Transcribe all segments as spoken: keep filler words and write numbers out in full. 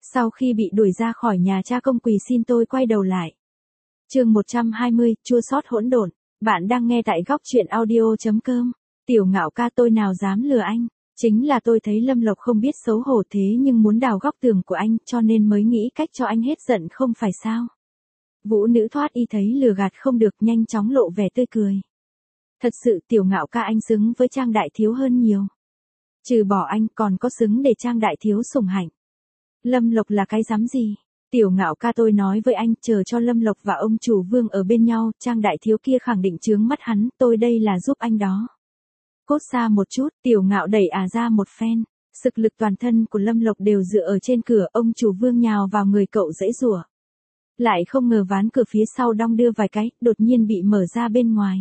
Sau khi bị đuổi ra khỏi nhà cha công quỳ xin tôi quay đầu lại. Chương một trăm hai mươi, chua xót hỗn độn. Bạn đang nghe tại góc truyện audio chấm com. Tiểu Ngạo ca, tôi nào dám lừa anh, chính là tôi thấy Lâm Lộc không biết xấu hổ thế nhưng muốn đào góc tường của anh, cho nên mới nghĩ cách cho anh hết giận không phải sao? Vũ Nữ Thoát Y thấy lừa gạt không được, nhanh chóng lộ vẻ tươi cười. Thật sự Tiểu Ngạo ca, anh xứng với Trang đại thiếu hơn nhiều. Trừ bỏ anh còn có xứng để Trang đại thiếu sủng hạnh. Lâm Lộc là cái dám gì? Tiểu Ngạo ca, tôi nói với anh, chờ cho Lâm Lộc và ông chủ Vương ở bên nhau, Trang đại thiếu kia khẳng định chướng mắt hắn, tôi đây là giúp anh đó. Cốt xa một chút, Tiểu Ngạo đẩy à ra một phen, sực lực toàn thân của Lâm Lộc đều dựa ở trên cửa, ông chủ Vương nhào vào người cậu giãy giụa. Lại không ngờ ván cửa phía sau đong đưa vài cái, đột nhiên bị mở ra bên ngoài.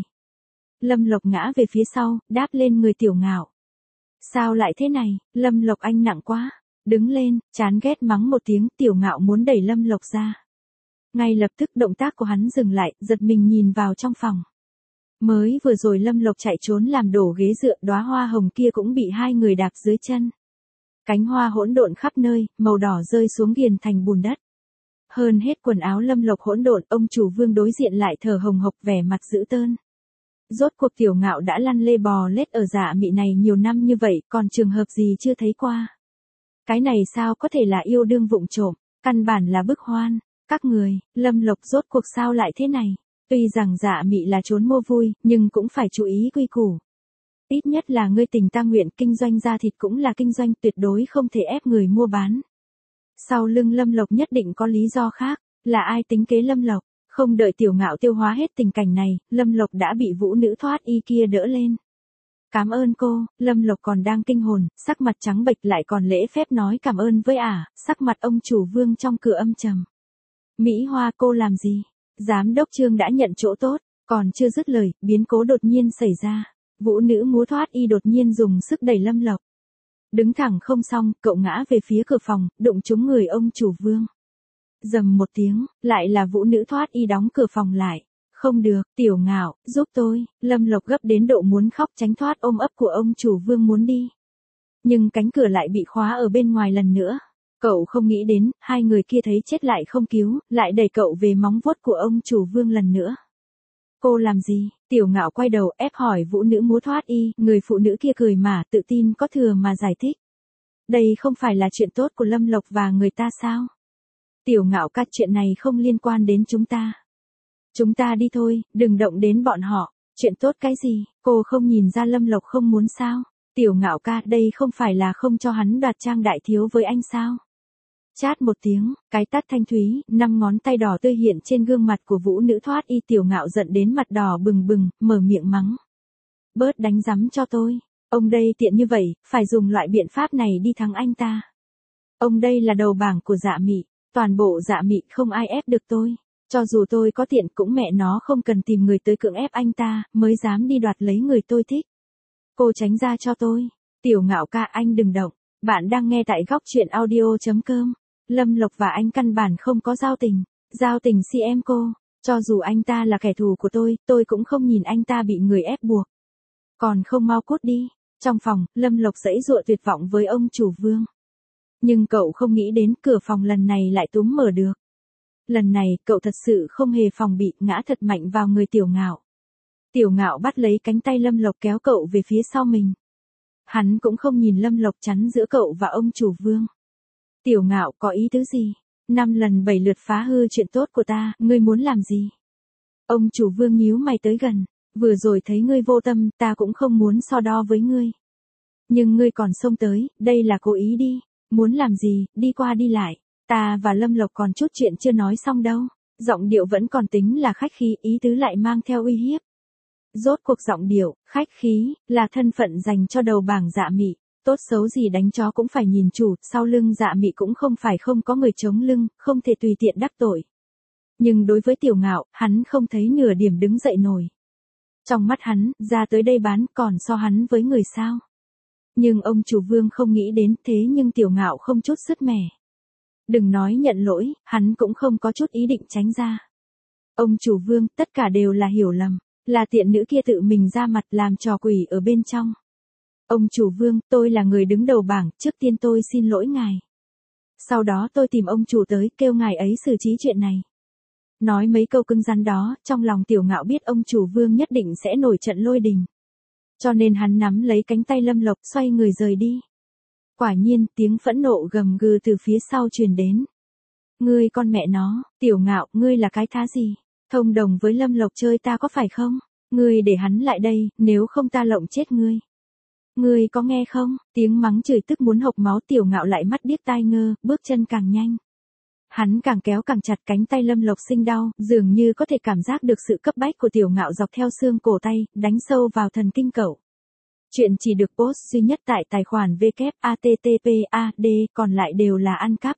Lâm Lộc ngã về phía sau, đáp lên người Tiểu Ngạo. Sao lại thế này, Lâm Lộc anh nặng quá. Đứng lên, chán ghét mắng một tiếng, Tiểu Ngạo muốn đẩy Lâm Lộc ra. Ngay lập tức động tác của hắn dừng lại, giật mình nhìn vào trong phòng. Mới vừa rồi Lâm Lộc chạy trốn làm đổ ghế dựa, đóa hoa hồng kia cũng bị hai người đạp dưới chân. Cánh hoa hỗn độn khắp nơi, màu đỏ rơi xuống nghiền thành bùn đất. Hơn hết quần áo Lâm Lộc hỗn độn, ông chủ Vương đối diện lại thở hồng hộc vẻ mặt dữ tợn. Rốt cuộc Tiểu Ngạo đã lăn lê bò lết ở Dạ Mị này nhiều năm như vậy, còn trường hợp gì chưa thấy qua. Cái này sao có thể là yêu đương vụng trộm, căn bản là bức hoan. Các người, Lâm Lộc rốt cuộc sao lại thế này? Tuy rằng Dạ Mị là trốn mua vui, nhưng cũng phải chú ý quy củ. Ít nhất là ngươi tình ta nguyện, kinh doanh da thịt cũng là kinh doanh, tuyệt đối không thể ép người mua bán. Sau lưng Lâm Lộc nhất định có lý do khác, là ai tính kế Lâm Lộc? Không đợi Tiểu Ngạo tiêu hóa hết tình cảnh này, Lâm Lộc đã bị Vũ Nữ Thoát Y kia đỡ lên. Cảm ơn cô, Lâm Lộc còn đang kinh hồn, sắc mặt trắng bệch lại còn lễ phép nói cảm ơn với ả, à, sắc mặt ông chủ Vương trong cửa âm trầm. Mỹ Hoa, cô làm gì? Giám đốc Trương đã nhận chỗ tốt, còn chưa dứt lời, biến cố đột nhiên xảy ra. Vũ Nữ múa Thoát Y đột nhiên dùng sức đẩy Lâm Lộc. Đứng thẳng không xong, cậu ngã về phía cửa phòng, đụng trúng người ông chủ Vương. Rầm một tiếng, lại là Vũ Nữ Thoát Y đóng cửa phòng lại. Không được, Tiểu Ngạo, giúp tôi. Lâm Lộc gấp đến độ muốn khóc tránh thoát ôm ấp của ông chủ Vương muốn đi. Nhưng cánh cửa lại bị khóa ở bên ngoài lần nữa. Cậu không nghĩ đến, hai người kia thấy chết lại không cứu, lại đẩy cậu về móng vuốt của ông chủ Vương lần nữa. Cô làm gì? Tiểu Ngạo quay đầu ép hỏi Vũ Nữ múa Thoát Y, người phụ nữ kia cười mà tự tin có thừa mà giải thích. Đây không phải là chuyện tốt của Lâm Lộc và người ta sao? Tiểu Ngạo ca, chuyện này không liên quan đến chúng ta. Chúng ta đi thôi, đừng động đến bọn họ. Chuyện tốt cái gì, cô không nhìn ra Lâm Lộc không muốn sao? Tiểu Ngạo ca, đây không phải là không cho hắn đoạt Trang đại thiếu với anh sao? Chát một tiếng, cái tát thanh thúy, năm ngón tay đỏ tươi hiện trên gương mặt của Vũ Nữ Thoát Y. Tiểu Ngạo giận đến mặt đỏ bừng bừng, mở miệng mắng. Bớt đánh rắm cho tôi, ông đây tiện như vậy, phải dùng loại biện pháp này đi thắng anh ta. Ông đây là đầu bảng của Dạ Mị, toàn bộ Dạ Mị không ai ép được tôi. Cho dù tôi có tiện cũng mẹ nó không cần tìm người tới cưỡng ép anh ta, mới dám đi đoạt lấy người tôi thích. Cô tránh ra cho tôi. Tiểu Ngạo ca, anh đừng động. Bạn đang nghe tại góc truyện audio chấm com. Lâm Lộc và anh căn bản không có giao tình. Giao tình si em cô. Cho dù anh ta là kẻ thù của tôi, tôi cũng không nhìn anh ta bị người ép buộc. Còn không mau cút đi. Trong phòng, Lâm Lộc giãy giụa tuyệt vọng với ông chủ Vương. Nhưng cậu không nghĩ đến cửa phòng lần này lại túm mở được. Lần này, cậu thật sự không hề phòng bị, ngã thật mạnh vào người Tiểu Ngạo. Tiểu Ngạo bắt lấy cánh tay Lâm Lộc kéo cậu về phía sau mình. Hắn cũng không nhìn Lâm Lộc chắn giữa cậu và ông chủ Vương. Tiểu Ngạo, có ý tứ gì? Năm lần bảy lượt phá hư chuyện tốt của ta, ngươi muốn làm gì? Ông chủ Vương nhíu mày tới gần. Vừa rồi thấy ngươi vô tâm, ta cũng không muốn so đo với ngươi. Nhưng ngươi còn xông tới, đây là cố ý đi. Muốn làm gì, đi qua đi lại. Ta và Lâm Lộc còn chút chuyện chưa nói xong đâu. Giọng điệu vẫn còn tính là khách khí, ý tứ lại mang theo uy hiếp. Rốt cuộc giọng điệu, khách khí, là thân phận dành cho đầu bảng Dạ Mị. Tốt xấu gì đánh chó cũng phải nhìn chủ, sau lưng Dạ Mị cũng không phải không có người chống lưng, không thể tùy tiện đắc tội. Nhưng đối với Tiểu Ngạo, hắn không thấy nửa điểm đứng dậy nổi. Trong mắt hắn, ra tới đây bán còn so hắn với người sao. Nhưng ông chủ Vương không nghĩ đến thế nhưng Tiểu Ngạo không chút sứt mẻ. Đừng nói nhận lỗi, hắn cũng không có chút ý định tránh ra. Ông chủ Vương, tất cả đều là hiểu lầm, là tiện nữ kia tự mình ra mặt làm trò quỷ ở bên trong. Ông chủ Vương, tôi là người đứng đầu bảng, trước tiên tôi xin lỗi ngài. Sau đó tôi tìm ông chủ tới, kêu ngài ấy xử trí chuyện này. Nói mấy câu cứng rắn đó, trong lòng Tiểu Ngạo biết ông chủ Vương nhất định sẽ nổi trận lôi đình. Cho nên hắn nắm lấy cánh tay Lâm Lộc xoay người rời đi. Quả nhiên, tiếng phẫn nộ gầm gừ từ phía sau truyền đến. Ngươi con mẹ nó, Tiểu Ngạo, ngươi là cái thá gì? Thông đồng với Lâm Lộc chơi ta có phải không? Ngươi để hắn lại đây, nếu không ta lộng chết ngươi. Ngươi có nghe không? Tiếng mắng chửi tức muốn hộc máu. Tiểu Ngạo lại mắt điếc tai ngơ, bước chân càng nhanh. Hắn càng kéo càng chặt cánh tay Lâm Lộc sinh đau, dường như có thể cảm giác được sự cấp bách của Tiểu Ngạo dọc theo xương cổ tay, đánh sâu vào thần kinh cậu. Chuyện chỉ được post duy nhất tại tài khoản w w w chấm h t t p a d, còn lại đều là ăn cắp.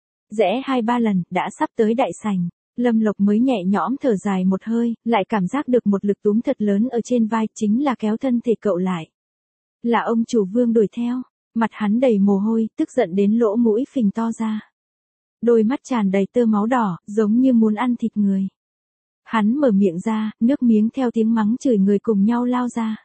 Rẽ hai ba lần, đã sắp tới đại sảnh. Lâm Lộc mới nhẹ nhõm thở dài một hơi, lại cảm giác được một lực túm thật lớn ở trên vai, chính là kéo thân thể cậu lại. Là ông chủ Vương đuổi theo, mặt hắn đầy mồ hôi, tức giận đến lỗ mũi phình to ra. Đôi mắt tràn đầy tơ máu đỏ, giống như muốn ăn thịt người. Hắn mở miệng ra, nước miếng theo tiếng mắng chửi người cùng nhau lao ra.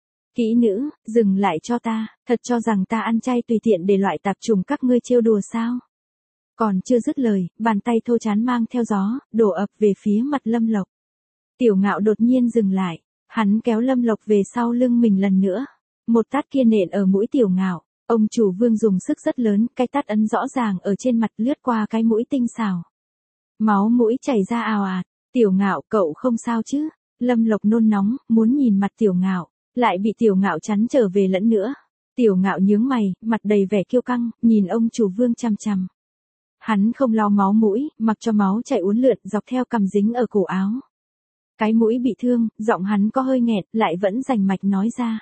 Kỹ nữ, dừng lại cho ta, thật cho rằng ta ăn chay tùy tiện để loại tạp trùng các ngươi trêu đùa sao? Còn chưa dứt lời, bàn tay thô chán mang theo gió, đổ ập về phía mặt Lâm Lộc. Tiểu Ngạo đột nhiên dừng lại, hắn kéo Lâm Lộc về sau lưng mình lần nữa. Một tát kia nện ở mũi Tiểu Ngạo, ông chủ Vương dùng sức rất lớn, cái tát ấn rõ ràng ở trên mặt lướt qua cái mũi tinh xảo. Máu mũi chảy ra ào ạt. Tiểu Ngạo, cậu không sao chứ? Lâm Lộc nôn nóng, muốn nhìn mặt Tiểu Ngạo, lại bị Tiểu Ngạo chắn trở về lẫn nữa. Tiểu Ngạo nhướng mày, mặt đầy vẻ kiêu căng, nhìn ông chủ Vương chằm chằm. Hắn không lo máu mũi, mặc cho máu chảy uốn lượn dọc theo cằm dính ở cổ áo. Cái mũi bị thương, giọng hắn có hơi nghẹt, lại vẫn rành mạch nói ra.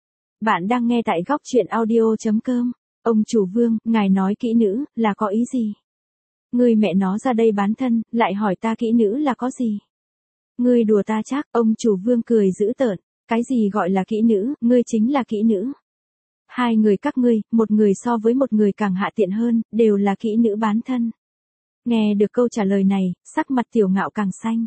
Bạn đang nghe tại góc truyện audio chấm com. Ông chủ Vương, ngài nói kỹ nữ, là có ý gì? Ngươi mẹ nó ra đây bán thân, lại hỏi ta kỹ nữ là có gì? Ngươi đùa ta chắc, ông chủ Vương cười dữ tợn. Cái gì gọi là kỹ nữ, ngươi chính là kỹ nữ. Hai người các ngươi, một người so với một người càng hạ tiện hơn, đều là kỹ nữ bán thân. Nghe được câu trả lời này, sắc mặt Tiểu Ngạo càng xanh.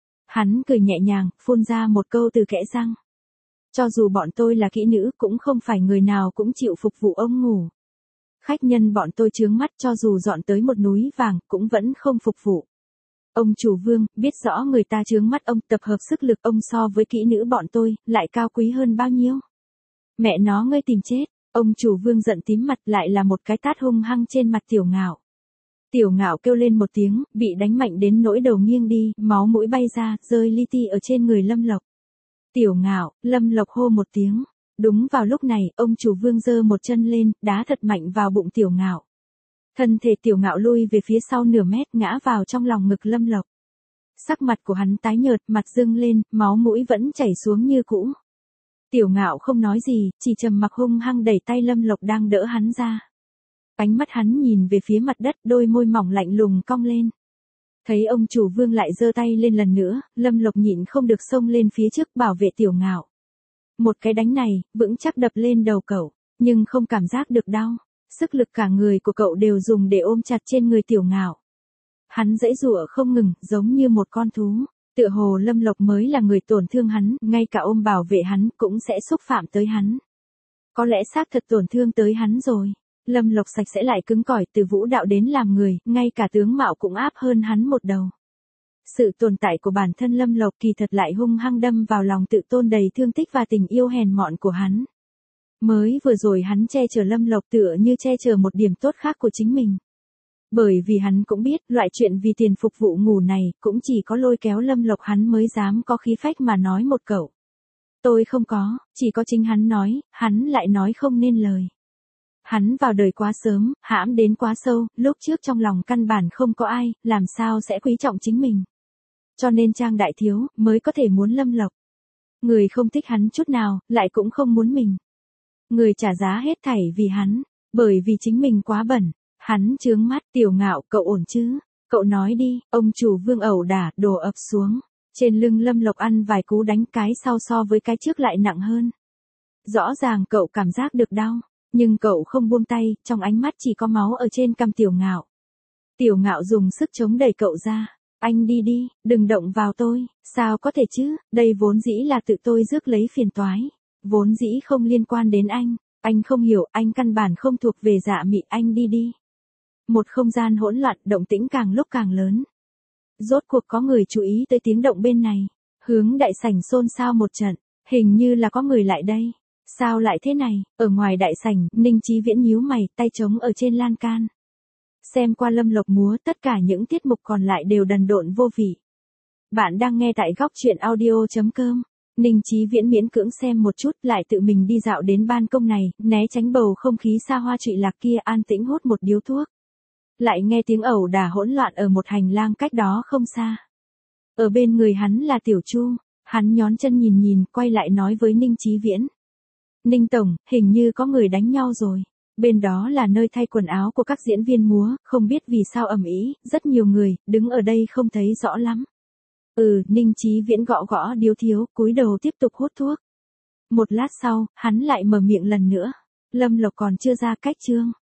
Hắn cười nhẹ nhàng, phun ra một câu từ kẽ răng. Cho dù bọn tôi là kỹ nữ cũng không phải người nào cũng chịu phục vụ ông ngủ. Khách nhân bọn tôi chướng mắt, cho dù dọn tới một núi vàng cũng vẫn không phục vụ. Ông chủ Vương, biết rõ người ta chướng mắt ông, tập hợp sức lực ông so với kỹ nữ bọn tôi, lại cao quý hơn bao nhiêu. Mẹ nó ngươi tìm chết, ông chủ Vương giận tím mặt, lại là một cái tát hung hăng trên mặt Tiểu Ngạo. Tiểu Ngạo kêu lên một tiếng, bị đánh mạnh đến nỗi đầu nghiêng đi, máu mũi bay ra, rơi li ti ở trên người Lâm Lộc. Tiểu Ngạo, Lâm Lộc hô một tiếng. Đúng vào lúc này, ông chủ Vương giơ một chân lên, đá thật mạnh vào bụng Tiểu Ngạo. Thân thể Tiểu Ngạo lui về phía sau nửa mét, ngã vào trong lòng ngực Lâm Lộc. Sắc mặt của hắn tái nhợt, mặt dưng lên, máu mũi vẫn chảy xuống như cũ. Tiểu Ngạo không nói gì, chỉ trầm mặc hung hăng đẩy tay Lâm Lộc đang đỡ hắn ra. Ánh mắt hắn nhìn về phía mặt đất, đôi môi mỏng lạnh lùng cong lên. Thấy ông chủ Vương lại giơ tay lên lần nữa, Lâm Lộc nhịn không được xông lên phía trước bảo vệ Tiểu Ngạo. Một cái đánh này, vững chắc đập lên đầu cậu, nhưng không cảm giác được đau. Sức lực cả người của cậu đều dùng để ôm chặt trên người Tiểu Ngạo. Hắn giãy giụa không ngừng, giống như một con thú. Tựa hồ Lâm Lộc mới là người tổn thương hắn, ngay cả ôm bảo vệ hắn cũng sẽ xúc phạm tới hắn. Có lẽ xác thật tổn thương tới hắn rồi. Lâm Lộc sạch sẽ lại cứng cỏi, từ vũ đạo đến làm người, ngay cả tướng mạo cũng áp hơn hắn một đầu. Sự tồn tại của bản thân Lâm Lộc kỳ thật lại hung hăng đâm vào lòng tự tôn đầy thương tích và tình yêu hèn mọn của hắn. Mới vừa rồi hắn che chở Lâm Lộc tựa như che chở một điểm tốt khác của chính mình. Bởi vì hắn cũng biết, loại chuyện vì tiền phục vụ ngủ này, cũng chỉ có lôi kéo Lâm Lộc hắn mới dám có khí phách mà nói một câu. Tôi không có, chỉ có chính hắn nói, hắn lại nói không nên lời. Hắn vào đời quá sớm, hãm đến quá sâu, lúc trước trong lòng căn bản không có ai, làm sao sẽ quý trọng chính mình. Cho nên Trang đại thiếu, mới có thể muốn Lâm Lộc. Người không thích hắn chút nào, lại cũng không muốn mình. Người trả giá hết thảy vì hắn, bởi vì chính mình quá bẩn. Hắn chướng mắt. Tiểu Ngạo, cậu ổn chứ? Cậu nói đi. Ông chủ Vương ẩu đả, đổ ập xuống. Trên lưng Lâm Lộc ăn vài cú đánh, cái sau so với cái trước lại nặng hơn. Rõ ràng cậu cảm giác được đau, nhưng cậu không buông tay, trong ánh mắt chỉ có máu ở trên cằm Tiểu Ngạo. Tiểu Ngạo dùng sức chống đẩy cậu ra. Anh đi đi, đừng động vào tôi. Sao có thể chứ, đây vốn dĩ là tự tôi rước lấy phiền toái. Vốn dĩ không liên quan đến anh. Anh không hiểu, anh căn bản không thuộc về Dạ Mị, anh đi đi. Một không gian hỗn loạn, động tĩnh càng lúc càng lớn. Rốt cuộc có người chú ý tới tiếng động bên này. Hướng đại sảnh xôn xao một trận. Hình như là có người lại đây. Sao lại thế này? Ở ngoài đại sảnh, Ninh Chí Viễn nhíu mày, tay trống ở trên lan can. Xem qua Lâm Lộc múa, tất cả những tiết mục còn lại đều đần độn vô vị. Bạn đang nghe tại góc truyện audio.com. Ninh Chí Viễn miễn cưỡng xem một chút, lại tự mình đi dạo đến ban công này, né tránh bầu không khí xa hoa trụy lạc kia, an tĩnh hút một điếu thuốc. Lại nghe tiếng ẩu đả hỗn loạn ở một hành lang cách đó không xa. Ở bên người hắn là Tiểu Chu, hắn nhón chân nhìn nhìn, quay lại nói với Ninh Chí Viễn. Ninh Tổng, hình như có người đánh nhau rồi. Bên đó là nơi thay quần áo của các diễn viên múa, không biết vì sao ầm ĩ, rất nhiều người, đứng ở đây không thấy rõ lắm. Ừ, Ninh Chí Viễn gõ gõ điếu thiếu, cúi đầu tiếp tục hút thuốc. Một lát sau, hắn lại mở miệng lần nữa. Lâm Lộc còn chưa ra cách chương.